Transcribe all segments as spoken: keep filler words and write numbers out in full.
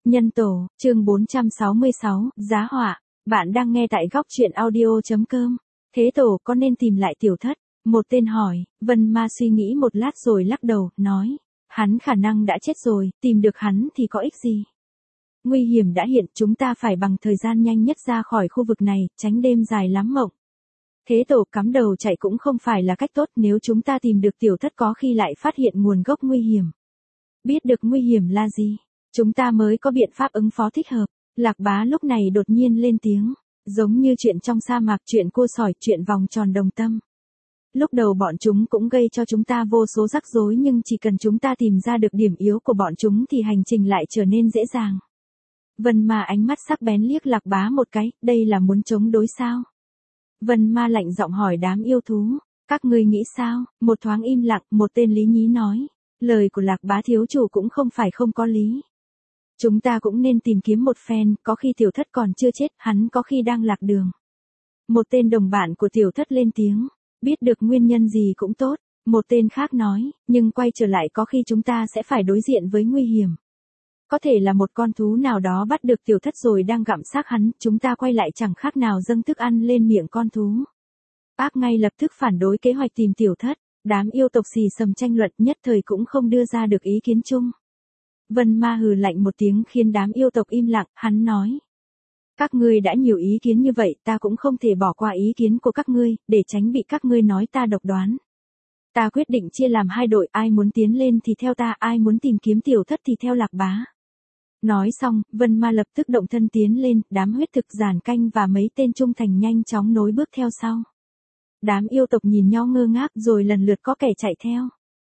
Nhân tổ, chương bốn trăm sáu mươi sáu, giá họa. Bạn đang nghe tại góc truyện audio.com. Thế tổ có nên tìm lại tiểu thất? Một tên hỏi, Vân Ma suy nghĩ một lát rồi lắc đầu, nói. Hắn khả năng đã chết rồi, tìm được hắn thì có ích gì? Nguy hiểm đã hiện, chúng ta phải bằng thời gian nhanh nhất ra khỏi khu vực này, tránh đêm dài lắm mộng. Thế tổ cắm đầu chạy cũng không phải là cách tốt, nếu chúng ta tìm được tiểu thất có khi lại phát hiện nguồn gốc nguy hiểm. Biết được nguy hiểm là gì, chúng ta mới có biện pháp ứng phó thích hợp. Lạc Bá lúc này đột nhiên lên tiếng, giống như chuyện trong sa mạc, chuyện cua sỏi, chuyện vòng tròn đồng tâm. Lúc đầu bọn chúng cũng gây cho chúng ta vô số rắc rối, nhưng chỉ cần chúng ta tìm ra được điểm yếu của bọn chúng thì hành trình lại trở nên dễ dàng. Vân Ma ánh mắt sắc bén liếc Lạc Bá một cái, đây là muốn chống đối sao? Vân Ma lạnh giọng hỏi đám yêu thú, các ngươi nghĩ sao? Một thoáng im lặng, một tên lý nhí nói, lời của Lạc Bá thiếu chủ cũng không phải không có lý. Chúng ta cũng nên tìm kiếm một phen, có khi tiểu thất còn chưa chết, hắn có khi đang lạc đường. Một tên đồng bạn của tiểu thất lên tiếng, biết được nguyên nhân gì cũng tốt. Một tên khác nói, nhưng quay trở lại có khi chúng ta sẽ phải đối diện với nguy hiểm. Có thể là một con thú nào đó bắt được tiểu thất rồi đang gặm xác hắn, chúng ta quay lại chẳng khác nào dâng thức ăn lên miệng con thú. Ác ngay lập tức phản đối kế hoạch tìm tiểu thất, đám yêu tộc xì xầm tranh luận nhất thời cũng không đưa ra được ý kiến chung. Vân Ma hừ lạnh một tiếng khiến đám yêu tộc im lặng, hắn nói. Các ngươi đã nhiều ý kiến như vậy, ta cũng không thể bỏ qua ý kiến của các ngươi, để tránh bị các ngươi nói ta độc đoán. Ta quyết định chia làm hai đội, ai muốn tiến lên thì theo ta, ai muốn tìm kiếm tiểu thất thì theo Lạc Bá. Nói xong, Vân Ma lập tức động thân tiến lên, đám huyết thực giản canh và mấy tên trung thành nhanh chóng nối bước theo sau. Đám yêu tộc nhìn nhau ngơ ngác rồi lần lượt có kẻ chạy theo.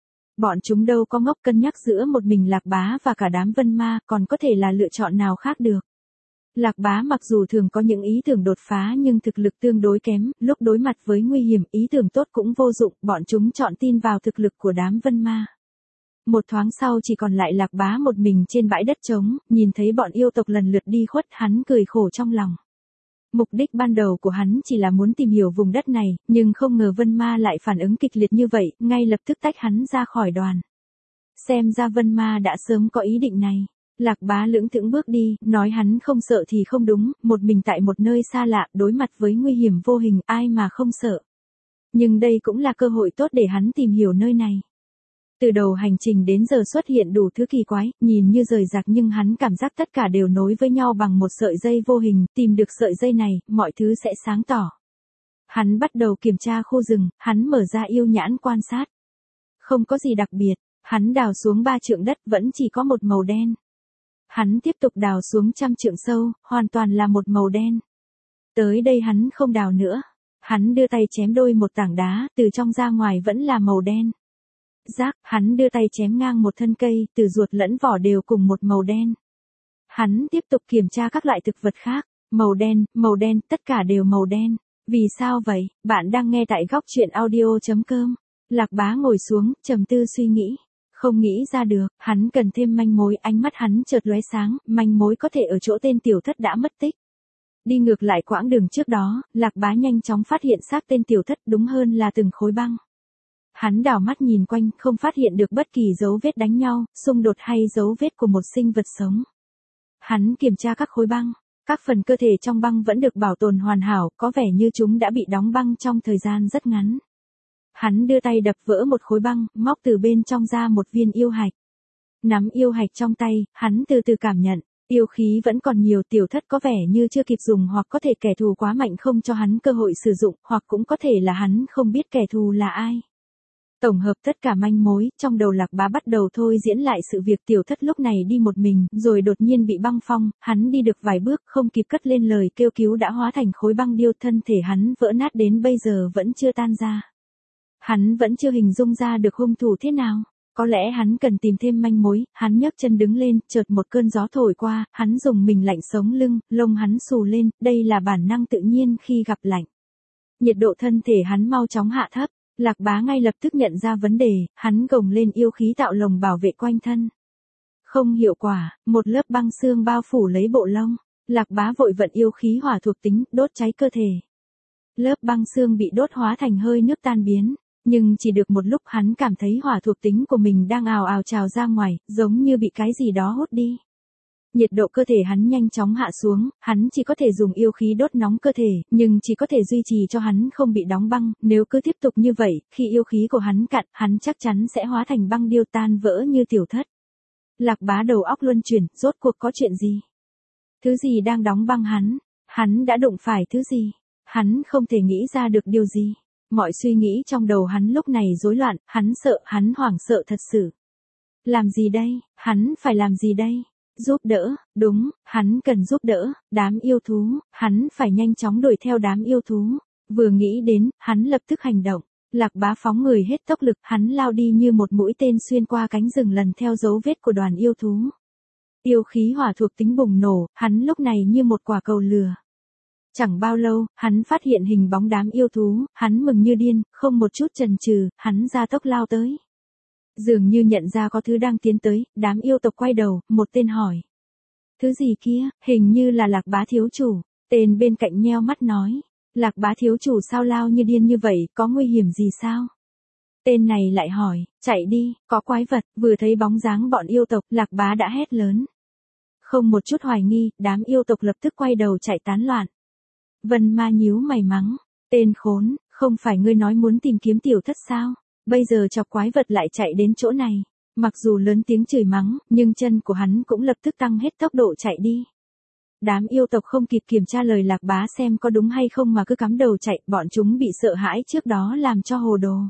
Bọn chúng đâu có ngốc, cân nhắc giữa một mình Lạc Bá và cả đám Vân Ma, còn có thể là lựa chọn nào khác được. Lạc Bá mặc dù thường có những ý tưởng đột phá nhưng thực lực tương đối kém, lúc đối mặt với nguy hiểm ý tưởng tốt cũng vô dụng, bọn chúng chọn tin vào thực lực của đám Vân Ma. Một thoáng sau chỉ còn lại Lạc Bá một mình trên bãi đất trống, nhìn thấy bọn yêu tộc lần lượt đi khuất, hắn cười khổ trong lòng. Mục đích ban đầu của hắn chỉ là muốn tìm hiểu vùng đất này, nhưng không ngờ Vân Ma lại phản ứng kịch liệt như vậy, ngay lập tức tách hắn ra khỏi đoàn. Xem ra Vân Ma đã sớm có ý định này. Lạc Bá lững thững bước đi, nói hắn không sợ thì không đúng, một mình tại một nơi xa lạ, đối mặt với nguy hiểm vô hình, ai mà không sợ. Nhưng đây cũng là cơ hội tốt để hắn tìm hiểu nơi này. Từ đầu hành trình đến giờ xuất hiện đủ thứ kỳ quái, nhìn như rời rạc nhưng hắn cảm giác tất cả đều nối với nhau bằng một sợi dây vô hình, tìm được sợi dây này, mọi thứ sẽ sáng tỏ. Hắn bắt đầu kiểm tra khu rừng, hắn mở ra yêu nhãn quan sát. Không có gì đặc biệt, hắn đào xuống ba trượng đất vẫn chỉ có một màu đen. Hắn tiếp tục đào xuống trăm trượng sâu, hoàn toàn là một màu đen. Tới đây hắn không đào nữa. Hắn đưa tay chém đôi một tảng đá, từ trong ra ngoài vẫn là màu đen. Rác, hắn đưa tay chém ngang một thân cây, từ ruột lẫn vỏ đều cùng một màu đen. Hắn tiếp tục kiểm tra các loại thực vật khác, màu đen, màu đen, tất cả đều màu đen. Vì sao vậy? Bạn đang nghe tại góc truyện audio.com. Lạc Bá ngồi xuống, trầm tư suy nghĩ. Không nghĩ ra được, hắn cần thêm manh mối, ánh mắt hắn chợt lóe sáng, manh mối có thể ở chỗ tên tiểu thất đã mất tích. Đi ngược lại quãng đường trước đó, Lạc Bá nhanh chóng phát hiện xác tên tiểu thất, đúng hơn là từng khối băng. Hắn đảo mắt nhìn quanh, không phát hiện được bất kỳ dấu vết đánh nhau, xung đột hay dấu vết của một sinh vật sống. Hắn kiểm tra các khối băng, các phần cơ thể trong băng vẫn được bảo tồn hoàn hảo, có vẻ như chúng đã bị đóng băng trong thời gian rất ngắn. Hắn đưa tay đập vỡ một khối băng, móc từ bên trong ra một viên yêu hạch. Nắm yêu hạch trong tay, hắn từ từ cảm nhận, yêu khí vẫn còn nhiều, tiểu thất có vẻ như chưa kịp dùng, hoặc có thể kẻ thù quá mạnh không cho hắn cơ hội sử dụng, hoặc cũng có thể là hắn không biết kẻ thù là ai. Tổng hợp tất cả manh mối, trong đầu Lạc Bá bắt đầu thôi diễn lại sự việc tiểu thất lúc này đi một mình, rồi đột nhiên bị băng phong, hắn đi được vài bước, không kịp cất lên lời kêu cứu đã hóa thành khối băng điêu, thân thể hắn vỡ nát đến bây giờ vẫn chưa tan ra. Hắn vẫn chưa hình dung ra được hung thủ thế nào, có lẽ hắn cần tìm thêm manh mối, hắn nhấc chân đứng lên, chợt một cơn gió thổi qua, hắn dùng mình lạnh sống lưng, lông hắn xù lên, đây là bản năng tự nhiên khi gặp lạnh. Nhiệt độ thân thể hắn mau chóng hạ thấp. Lạc Bá ngay lập tức nhận ra vấn đề, hắn gồng lên yêu khí tạo lồng bảo vệ quanh thân. Không hiệu quả, một lớp băng xương bao phủ lấy bộ lông. Lạc Bá vội vận yêu khí hỏa thuộc tính, đốt cháy cơ thể. Lớp băng xương bị đốt hóa thành hơi nước tan biến, nhưng chỉ được một lúc hắn cảm thấy hỏa thuộc tính của mình đang ào ào trào ra ngoài, giống như bị cái gì đó hút đi. nhiệt độ cơ thể hắn nhanh chóng hạ xuống, hắn chỉ có thể dùng yêu khí đốt nóng cơ thể, nhưng chỉ có thể duy trì cho hắn không bị đóng băng, nếu cứ tiếp tục như vậy, khi yêu khí của hắn cạn, hắn chắc chắn sẽ hóa thành băng điêu tan vỡ như tiểu thất. Lạc Bá đầu óc luân chuyển, rốt cuộc có chuyện gì? Thứ gì đang đóng băng hắn? Hắn đã đụng phải thứ gì? Hắn không thể nghĩ ra được điều gì. Mọi suy nghĩ trong đầu hắn lúc này rối loạn, hắn sợ, hắn hoảng sợ thật sự. Làm gì đây? Hắn phải làm gì đây? Giúp đỡ, đúng, hắn cần giúp đỡ, đám yêu thú, hắn phải nhanh chóng đuổi theo đám yêu thú. Vừa nghĩ đến, hắn lập tức hành động. Lạc Bá phóng người hết tốc lực, hắn lao đi như một mũi tên xuyên qua cánh rừng lần theo dấu vết của đoàn yêu thú. Yêu khí hỏa thuộc tính bùng nổ, hắn lúc này như một quả cầu lửa. Chẳng bao lâu, hắn phát hiện hình bóng đám yêu thú, hắn mừng như điên, không một chút chần chừ, hắn ra tốc lao tới. Dường như nhận ra có thứ đang tiến tới, đám yêu tộc quay đầu, một tên hỏi. Thứ gì kia, hình như là Lạc Bá thiếu chủ, tên bên cạnh nheo mắt nói. Lạc Bá thiếu chủ sao lao như điên như vậy, có nguy hiểm gì sao? Tên này lại hỏi, chạy đi, có quái vật, vừa thấy bóng dáng bọn yêu tộc, Lạc Bá đã hét lớn. Không một chút hoài nghi, đám yêu tộc lập tức quay đầu chạy tán loạn. Vân Ma nhíu mày mắng, tên khốn, không phải ngươi nói muốn tìm kiếm tiểu thất sao? Bây giờ chọc quái vật lại chạy đến chỗ này. Mặc dù lớn tiếng chửi mắng, nhưng chân của hắn cũng lập tức tăng hết tốc độ chạy đi. Đám yêu tộc không kịp kiểm tra lời Lạc Bá xem có đúng hay không mà cứ cắm đầu chạy, bọn chúng bị sợ hãi trước đó làm cho hồ đồ.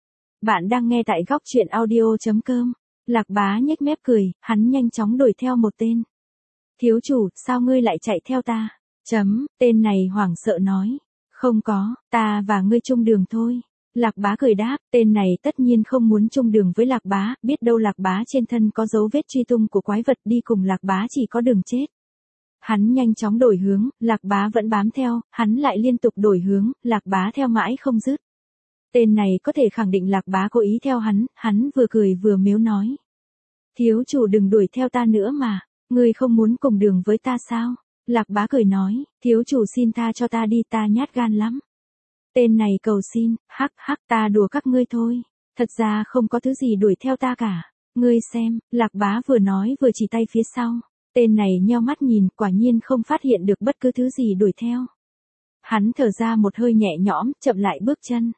Bạn đang nghe tại góc truyện audio chấm com. Lạc Bá nhếch mép cười, hắn nhanh chóng đuổi theo một tên. Thiếu chủ, sao ngươi lại chạy theo ta? Chấm, tên này hoảng sợ nói. Không có, ta và ngươi chung đường thôi. Lạc Bá cười đáp, tên này tất nhiên không muốn chung đường với Lạc Bá, biết đâu Lạc Bá trên thân có dấu vết truy tung của quái vật, đi cùng Lạc Bá chỉ có đường chết. Hắn nhanh chóng đổi hướng, Lạc Bá vẫn bám theo, hắn lại liên tục đổi hướng, Lạc Bá theo mãi không dứt. Tên này có thể khẳng định Lạc Bá cố ý theo hắn, hắn vừa cười vừa mếu nói. Thiếu chủ đừng đuổi theo ta nữa mà, ngươi không muốn cùng đường với ta sao? Lạc Bá cười nói, thiếu chủ xin tha cho ta đi, ta nhát gan lắm. Tên này cầu xin, hắc hắc, ta đùa các ngươi thôi, thật ra không có thứ gì đuổi theo ta cả. Ngươi xem, Lạc Bá vừa nói vừa chỉ tay phía sau. Tên này nheo mắt nhìn, quả nhiên không phát hiện được bất cứ thứ gì đuổi theo. Hắn thở ra một hơi nhẹ nhõm, chậm lại bước chân.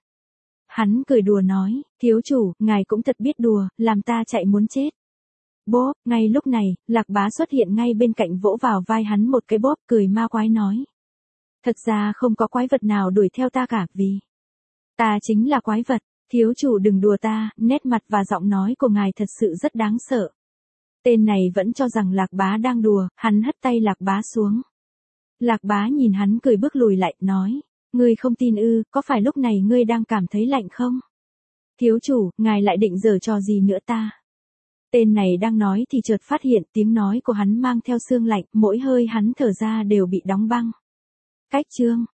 Hắn cười đùa nói, thiếu chủ, ngài cũng thật biết đùa, làm ta chạy muốn chết. Bốp, ngay lúc này, Lạc Bá xuất hiện ngay bên cạnh vỗ vào vai hắn một cái bóp, cười ma quái nói. Thật ra không có quái vật nào đuổi theo ta cả, vì ta chính là quái vật, thiếu chủ đừng đùa ta, nét mặt và giọng nói của ngài thật sự rất đáng sợ. Tên này vẫn cho rằng Lạc Bá đang đùa, hắn hất tay Lạc Bá xuống. Lạc Bá nhìn hắn cười bước lùi lại, nói, ngươi không tin ư, có phải lúc này ngươi đang cảm thấy lạnh không? Thiếu chủ, ngài lại định giở trò gì nữa ta? Tên này đang nói thì chợt phát hiện tiếng nói của hắn mang theo sương lạnh, mỗi hơi hắn thở ra đều bị đóng băng. Cách chương